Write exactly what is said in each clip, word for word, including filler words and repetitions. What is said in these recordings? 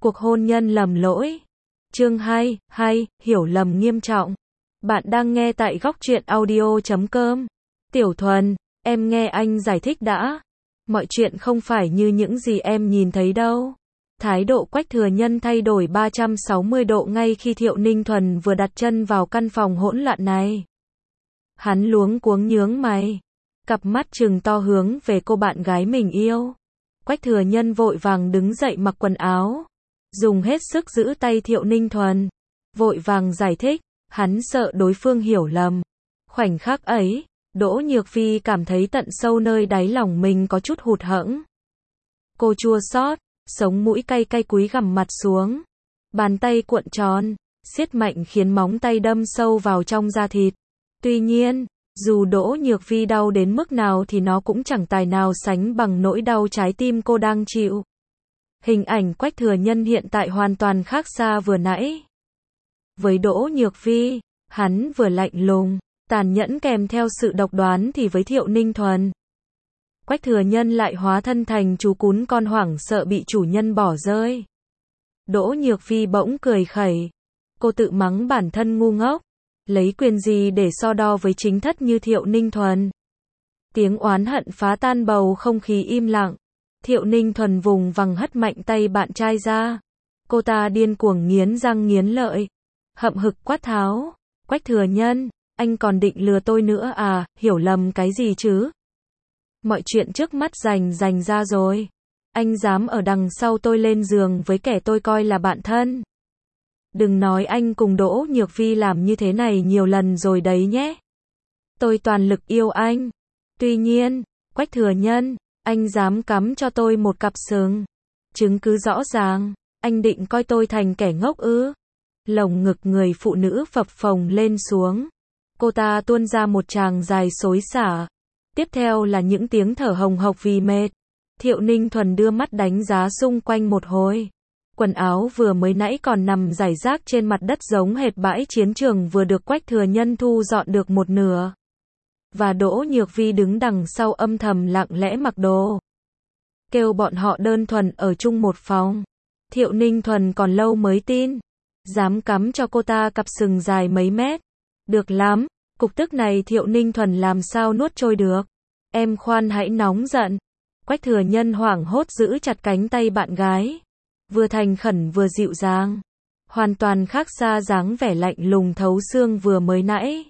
Cuộc hôn nhân lầm lỗi. Chương hai, hai, hiểu lầm nghiêm trọng. Bạn đang nghe tại góc truyện audio chấm com. Tiểu Thuần, em nghe anh giải thích đã. Mọi chuyện không phải như những gì em nhìn thấy đâu. Thái độ Quách Thừa Nhân thay đổi ba trăm sáu mươi độ ngay khi Thiệu Ninh Thuần vừa đặt chân vào căn phòng hỗn loạn này. Hắn luống cuống nhướng mày. Cặp mắt trừng to hướng về cô bạn gái mình yêu. Quách Thừa Nhân vội vàng đứng dậy mặc quần áo. Dùng hết sức giữ tay Thiệu Ninh Thuần. Vội vàng giải thích, hắn sợ đối phương hiểu lầm. Khoảnh khắc ấy, Đỗ Nhược Phi cảm thấy tận sâu nơi đáy lòng mình có chút hụt hẫng. Cô chua xót, sống mũi cay cay cúi gằm mặt xuống. Bàn tay cuộn tròn, siết mạnh khiến móng tay đâm sâu vào trong da thịt. Tuy nhiên, dù Đỗ Nhược Phi đau đến mức nào thì nó cũng chẳng tài nào sánh bằng nỗi đau trái tim cô đang chịu. Hình ảnh Quách Thừa Nhân hiện tại hoàn toàn khác xa vừa nãy. Với Đỗ Nhược Phi, hắn vừa lạnh lùng, tàn nhẫn kèm theo sự độc đoán thì với Thiệu Ninh Thuần, Quách Thừa Nhân lại hóa thân thành chú cún con hoảng sợ bị chủ nhân bỏ rơi. Đỗ Nhược Phi bỗng cười khẩy. Cô tự mắng bản thân ngu ngốc. Lấy quyền gì để so đo với chính thất như Thiệu Ninh Thuần. Tiếng oán hận phá tan bầu không khí im lặng. Thiệu Ninh Thuần vùng vằng hất mạnh tay bạn trai ra. Cô ta điên cuồng nghiến răng nghiến lợi. Hậm hực quát tháo. Quách Thừa Nhân, anh còn định lừa tôi nữa à, hiểu lầm cái gì chứ? Mọi chuyện trước mắt rành rành ra rồi. Anh dám ở đằng sau tôi lên giường với kẻ tôi coi là bạn thân. Đừng nói anh cùng Đỗ Nhược Phi làm như thế này nhiều lần rồi đấy nhé. Tôi toàn lực yêu anh. Tuy nhiên, Quách Thừa Nhân, anh dám cắm cho tôi một cặp sừng. Chứng cứ rõ ràng, anh định coi tôi thành kẻ ngốc ư? Lồng ngực người phụ nữ phập phồng lên xuống. Cô ta tuôn ra một tràng dài xối xả. Tiếp theo là những tiếng thở hồng hộc vì mệt. Thiệu Ninh Thuần đưa mắt đánh giá xung quanh một hồi. Quần áo vừa mới nãy còn nằm rải rác trên mặt đất giống hệt bãi chiến trường vừa được Quách Thừa Nhân thu dọn được một nửa. Và Đỗ Nhược Phi đứng đằng sau âm thầm lặng lẽ mặc đồ. Kêu bọn họ đơn thuần ở chung một phòng. Thiệu Ninh Thuần còn lâu mới tin. Dám cắm cho cô ta cặp sừng dài mấy mét. Được lắm, cục tức này Thiệu Ninh Thuần làm sao nuốt trôi được. Em khoan hãy nóng giận. Quách Thừa Nhân hoảng hốt giữ chặt cánh tay bạn gái. Vừa thành khẩn vừa dịu dàng. Hoàn toàn khác xa dáng vẻ lạnh lùng thấu xương vừa mới nãy.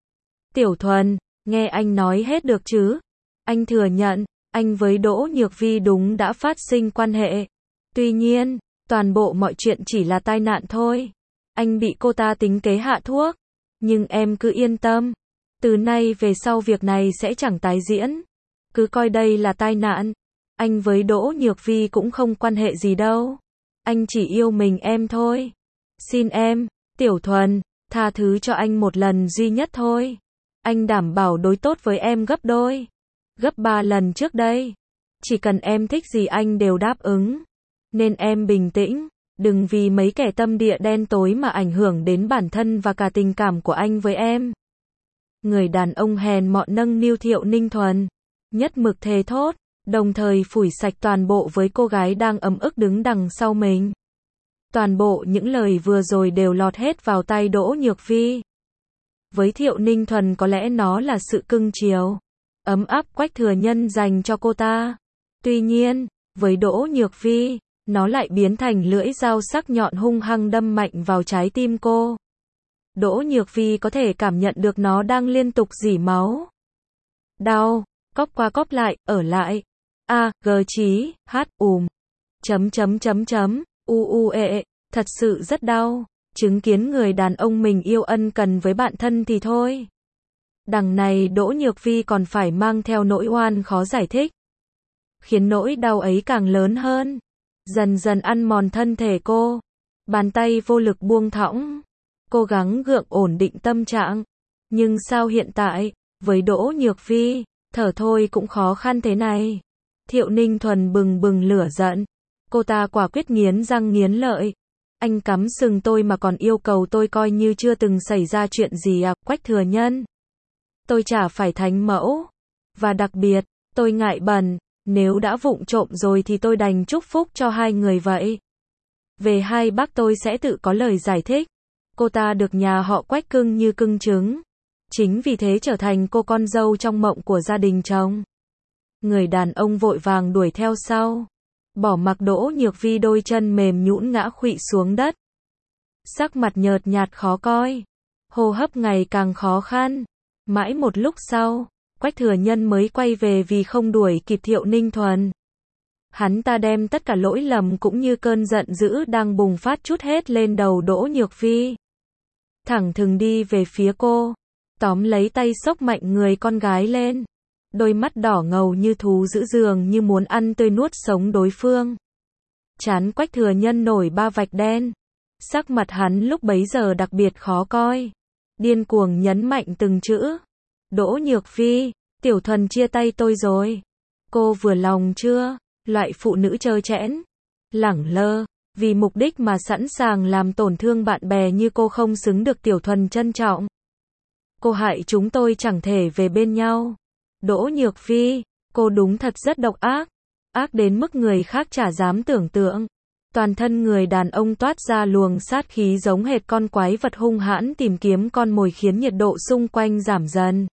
Tiểu Thuần, nghe anh nói hết được chứ? Anh thừa nhận, anh với Đỗ Nhược Phi đúng đã phát sinh quan hệ. Tuy nhiên, toàn bộ mọi chuyện chỉ là tai nạn thôi. Anh bị cô ta tính kế hạ thuốc. Nhưng em cứ yên tâm. Từ nay về sau việc này sẽ chẳng tái diễn. Cứ coi đây là tai nạn. Anh với Đỗ Nhược Phi cũng không quan hệ gì đâu. Anh chỉ yêu mình em thôi. Xin em, Tiểu Thuần, tha thứ cho anh một lần duy nhất thôi. Anh đảm bảo đối tốt với em gấp đôi. Gấp ba lần trước đây. Chỉ cần em thích gì anh đều đáp ứng. Nên em bình tĩnh. Đừng vì mấy kẻ tâm địa đen tối mà ảnh hưởng đến bản thân và cả tình cảm của anh với em. Người đàn ông hèn mọn nâng niu Thiệu Ninh Thuần. Nhất mực thề thốt. Đồng thời phủi sạch toàn bộ với cô gái đang ấm ức đứng đằng sau mình. Toàn bộ những lời vừa rồi đều lọt hết vào tai Đỗ Nhược Phi. Với Thiệu Ninh Thuần có lẽ nó là sự cưng chiều, ấm áp Quách Thừa Nhân dành cho cô ta. Tuy nhiên, với Đỗ Nhược Phi, nó lại biến thành lưỡi dao sắc nhọn hung hăng đâm mạnh vào trái tim cô. Đỗ Nhược Phi có thể cảm nhận được nó đang liên tục rỉ máu. Đau, cóp qua cóp lại, ở lại. A, G chí, H, ùm. Chấm chấm chấm chấm, u u ê ê, thật sự rất đau. Chứng kiến người đàn ông mình yêu ân cần với bạn thân thì thôi. Đằng này Đỗ Nhược Phi còn phải mang theo nỗi oan khó giải thích. Khiến nỗi đau ấy càng lớn hơn. Dần dần ăn mòn thân thể cô. Bàn tay vô lực buông thõng. Cố gắng gượng ổn định tâm trạng. Nhưng sao hiện tại, với Đỗ Nhược Phi, thở thôi cũng khó khăn thế này. Thiệu Ninh Thuần bừng bừng lửa giận. Cô ta quả quyết nghiến răng nghiến lợi. Anh cắm sừng tôi mà còn yêu cầu tôi coi như chưa từng xảy ra chuyện gì à, Quách Thừa Nhân. Tôi chả phải thánh mẫu. Và đặc biệt, tôi ngại bẩn. Nếu đã vụng trộm rồi thì tôi đành chúc phúc cho hai người vậy. Về hai bác tôi sẽ tự có lời giải thích. Cô ta được nhà họ Quách cưng như cưng trứng. Chính vì thế trở thành cô con dâu trong mộng của gia đình chồng. Người đàn ông vội vàng đuổi theo sau. Bỏ mặc Đỗ Nhược Vi đôi chân mềm nhũn ngã khuỵu xuống đất. Sắc mặt nhợt nhạt khó coi. Hô hấp ngày càng khó khăn. Mãi một lúc sau, Quách Thừa Nhân mới quay về vì không đuổi kịp Thiệu Ninh Thuần. Hắn ta đem tất cả lỗi lầm cũng như cơn giận dữ đang bùng phát trút hết lên đầu Đỗ Nhược Vi. Thẳng thừng đi về phía cô, tóm lấy tay xốc mạnh người con gái lên. Đôi mắt đỏ ngầu như thú dữ dường như muốn ăn tươi nuốt sống đối phương. Trán Quách Thừa Nhân nổi ba vạch đen. Sắc mặt hắn lúc bấy giờ đặc biệt khó coi. Điên cuồng nhấn mạnh từng chữ. Đỗ Nhược Vi, Tiểu Thuần chia tay tôi rồi. Cô vừa lòng chưa? Loại phụ nữ trơ trẽn, lẳng lơ, vì mục đích mà sẵn sàng làm tổn thương bạn bè như cô không xứng được Tiểu Thuần trân trọng. Cô hại chúng tôi chẳng thể về bên nhau. Đỗ Nhược Vi, cô đúng thật rất độc ác. Ác đến mức người khác chả dám tưởng tượng. Toàn thân người đàn ông toát ra luồng sát khí giống hệt con quái vật hung hãn tìm kiếm con mồi khiến nhiệt độ xung quanh giảm dần.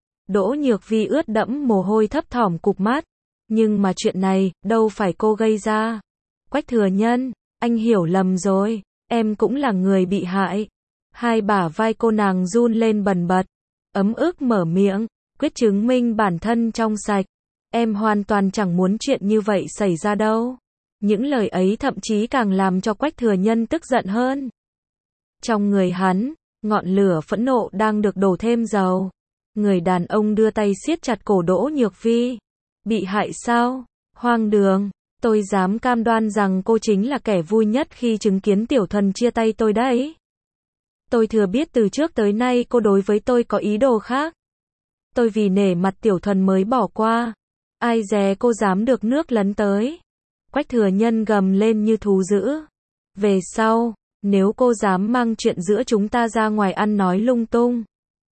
Đỗ Nhược Vi ướt đẫm mồ hôi thấp thỏm cụp mắt. Nhưng mà chuyện này, đâu phải cô gây ra. Quách Thừa Nhân, anh hiểu lầm rồi, em cũng là người bị hại. Hai bả vai cô nàng run lên bần bật, ấm ức mở miệng, quyết chứng minh bản thân trong sạch. Em hoàn toàn chẳng muốn chuyện như vậy xảy ra đâu. Những lời ấy thậm chí càng làm cho Quách Thừa Nhân tức giận hơn. Trong người hắn, ngọn lửa phẫn nộ đang được đổ thêm dầu. Người đàn ông đưa tay siết chặt cổ Đỗ Nhược Vi. Bị hại sao? Hoang đường. Tôi dám cam đoan rằng cô chính là kẻ vui nhất khi chứng kiến Tiểu Thuần chia tay tôi đấy. Tôi thừa biết từ trước tới nay cô đối với tôi có ý đồ khác. Tôi vì nể mặt Tiểu Thuần mới bỏ qua. Ai dè cô dám được nước lấn tới. Quách Thừa Nhân gầm lên như thú dữ. Về sau, nếu cô dám mang chuyện giữa chúng ta ra ngoài ăn nói lung tung.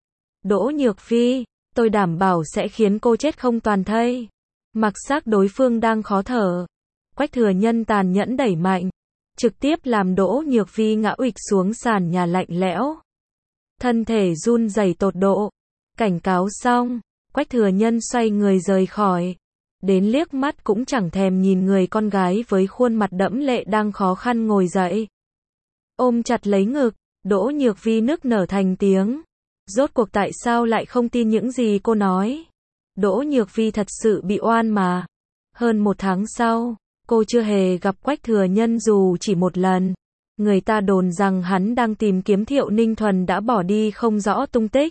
Đỗ Nhược Vi, tôi đảm bảo sẽ khiến cô chết không toàn thây. Mặc xác đối phương đang khó thở. Quách Thừa Nhân tàn nhẫn đẩy mạnh. Trực tiếp làm Đỗ Nhược Vi ngã uịch xuống sàn nhà lạnh lẽo. Thân thể run rẩy tột độ. Cảnh cáo xong, Quách Thừa Nhân xoay người rời khỏi. Đến liếc mắt cũng chẳng thèm nhìn người con gái với khuôn mặt đẫm lệ đang khó khăn ngồi dậy. Ôm chặt lấy ngực, Đỗ Nhược Vi nức nở thành tiếng. Rốt cuộc tại sao lại không tin những gì cô nói? Đỗ Nhược Vi thật sự bị oan mà. Hơn một tháng sau, cô chưa hề gặp Quách Thừa Nhân dù chỉ một lần. Người ta đồn rằng hắn đang tìm kiếm Thiệu Ninh Thuần đã bỏ đi không rõ tung tích.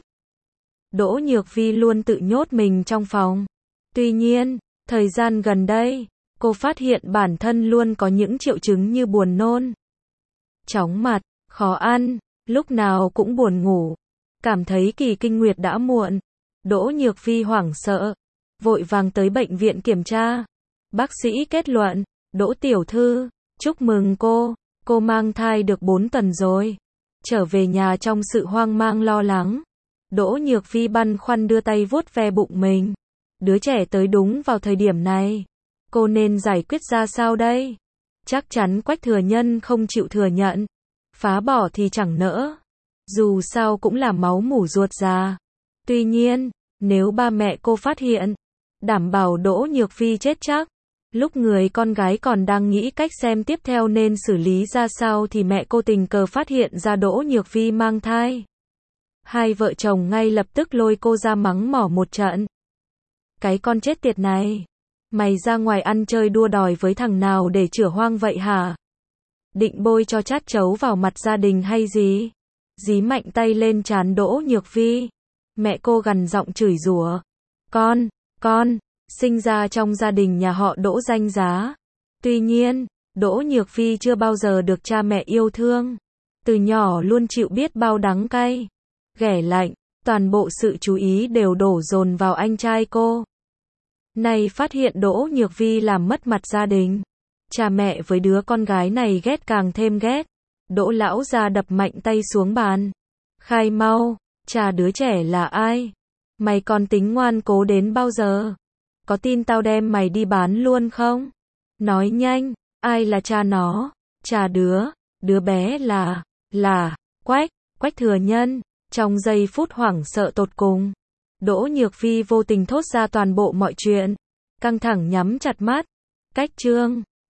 Đỗ Nhược Vi luôn tự nhốt mình trong phòng. Tuy nhiên, thời gian gần đây, cô phát hiện bản thân luôn có những triệu chứng như buồn nôn, chóng mặt, khó ăn, lúc nào cũng buồn ngủ. Cảm thấy kỳ kinh nguyệt đã muộn. Đỗ Nhược Vi hoảng sợ, vội vàng tới bệnh viện kiểm tra. Bác sĩ kết luận, Đỗ tiểu thư, chúc mừng cô, cô mang thai được bốn tuần rồi. Trở về nhà trong sự hoang mang lo lắng. Đỗ Nhược Vi băn khoăn đưa tay vuốt ve bụng mình. Đứa trẻ tới đúng vào thời điểm này. Cô nên giải quyết ra sao đây? Chắc chắn Quách Thừa Nhân không chịu thừa nhận. Phá bỏ thì chẳng nỡ. Dù sao cũng là máu mủ ruột già. Tuy nhiên, nếu ba mẹ cô phát hiện, đảm bảo Đỗ Nhược Vi chết chắc. Lúc người con gái còn đang nghĩ cách xem tiếp theo nên xử lý ra sao thì mẹ cô tình cờ phát hiện ra Đỗ Nhược Vi mang thai. Hai vợ chồng ngay lập tức lôi cô ra mắng mỏ một trận. Cái con chết tiệt này, mày ra ngoài ăn chơi đua đòi với thằng nào để chửa hoang vậy hả? Định bôi cho chát chấu vào mặt gia đình hay gì? Dí mạnh tay lên trán Đỗ Nhược Vi. Mẹ cô gằn giọng chửi rủa. Con, con, sinh ra trong gia đình nhà họ Đỗ danh giá. Tuy nhiên, Đỗ Nhược Vi chưa bao giờ được cha mẹ yêu thương. Từ nhỏ luôn chịu biết bao đắng cay, ghẻ lạnh, toàn bộ sự chú ý đều đổ dồn vào anh trai cô. Nay phát hiện Đỗ Nhược Vi làm mất mặt gia đình. Cha mẹ với đứa con gái này ghét càng thêm ghét. Đỗ lão gia đập mạnh tay xuống bàn. Khai mau, cha đứa trẻ là ai? Mày còn tính ngoan cố đến bao giờ? Có tin tao đem mày đi bán luôn không? Nói nhanh, ai là cha nó? Cha đứa, đứa bé là, là, Quách, Quách Thừa Nhân. Trong giây phút hoảng sợ tột cùng, Đỗ Nhược Phi vô tình thốt ra toàn bộ mọi chuyện. Căng thẳng nhắm chặt mắt. Cách chương